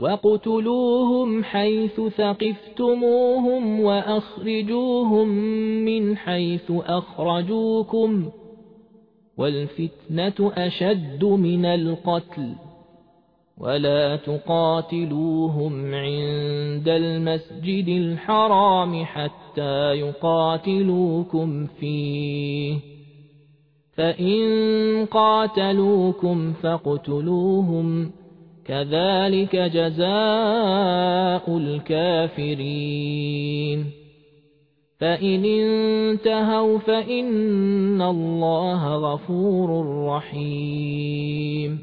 وَاقْتُلُوهُمْ حَيْثُ ثَقِفْتُمُوهُمْ وَأَخْرِجُوهُمْ مِنْ حَيْثُ أَخْرَجُوكُمْ وَالْفِتْنَةُ أَشَدُّ مِنَ الْقَتْلِ وَلَا تُقَاتِلُوهُمْ عِندَ الْمَسْجِدِ الْحَرَامِ حَتَّى يُقَاتِلُوكُمْ فِيهِ فَإِنْ قَاتَلُوكُمْ فَاقْتُلُوهُمْ كَذَلِكَ جَزَاءُ الْكَافِرِينَ فَإِنِ انتهوا فَإِنَّ اللَّهَ غَفُورٌ رَّحِيمٌ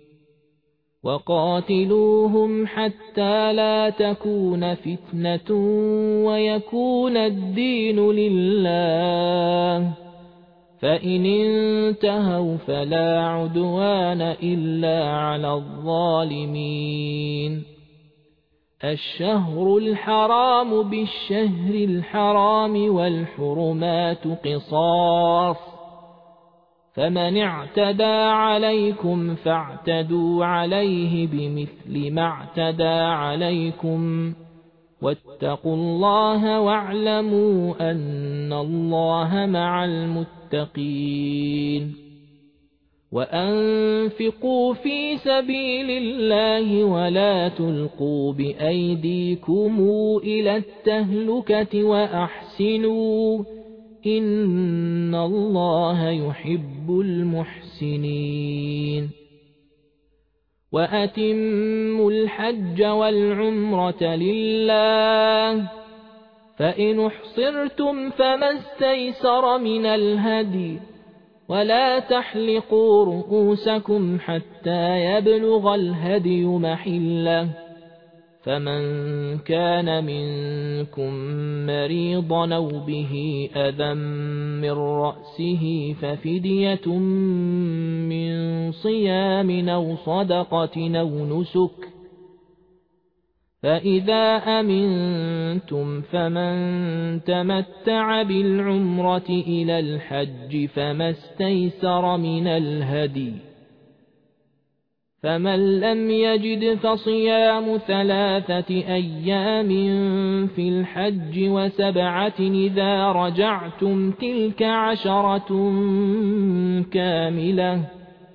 وَقَاتِلُوهُمْ حَتَّى لَا تَكُونَ فِتْنَةٌ وَيَكُونَ الدِّينُ لِلَّهِ فَإِنِ انتهوا فَلَا عُدْوَانَ إِلَّا عَلَى الظَّالِمِينَ الشهر الحرام بالشهر الحرام والحرمات قصاص فمن اعتدى عليكم فاعتدوا عليه بمثل ما اعتدى عليكم واتقوا الله واعلموا أن الله مع المتقين وأنفقوا في سبيل الله ولا تلقوا بأيديكم إلى التهلكة وأحسنوا إن الله يحب المحسنين وأتموا الحج والعمرة لله فإن احصرتم فما استيسر من الهدي ولا تحلقوا رؤوسكم حتى يبلغ الهدي محله فمن كان منكم مريضا أو به أذى من رأسه ففدية من صيام أو صدقة أو نسك فإذا أمنتم فمن تمتع بالعمرة إلى الحج فما استيسر من الهدي فمن لم يجد فصيام 3 أيام في الحج و7 إذا رجعتم تلك 10 كاملة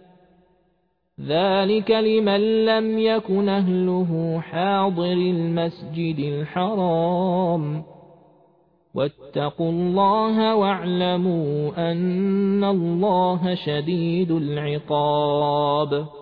ذلك لمن لم يكن أهله حاضر المسجد الحرام واتقوا الله واعلموا أن الله شديد العقاب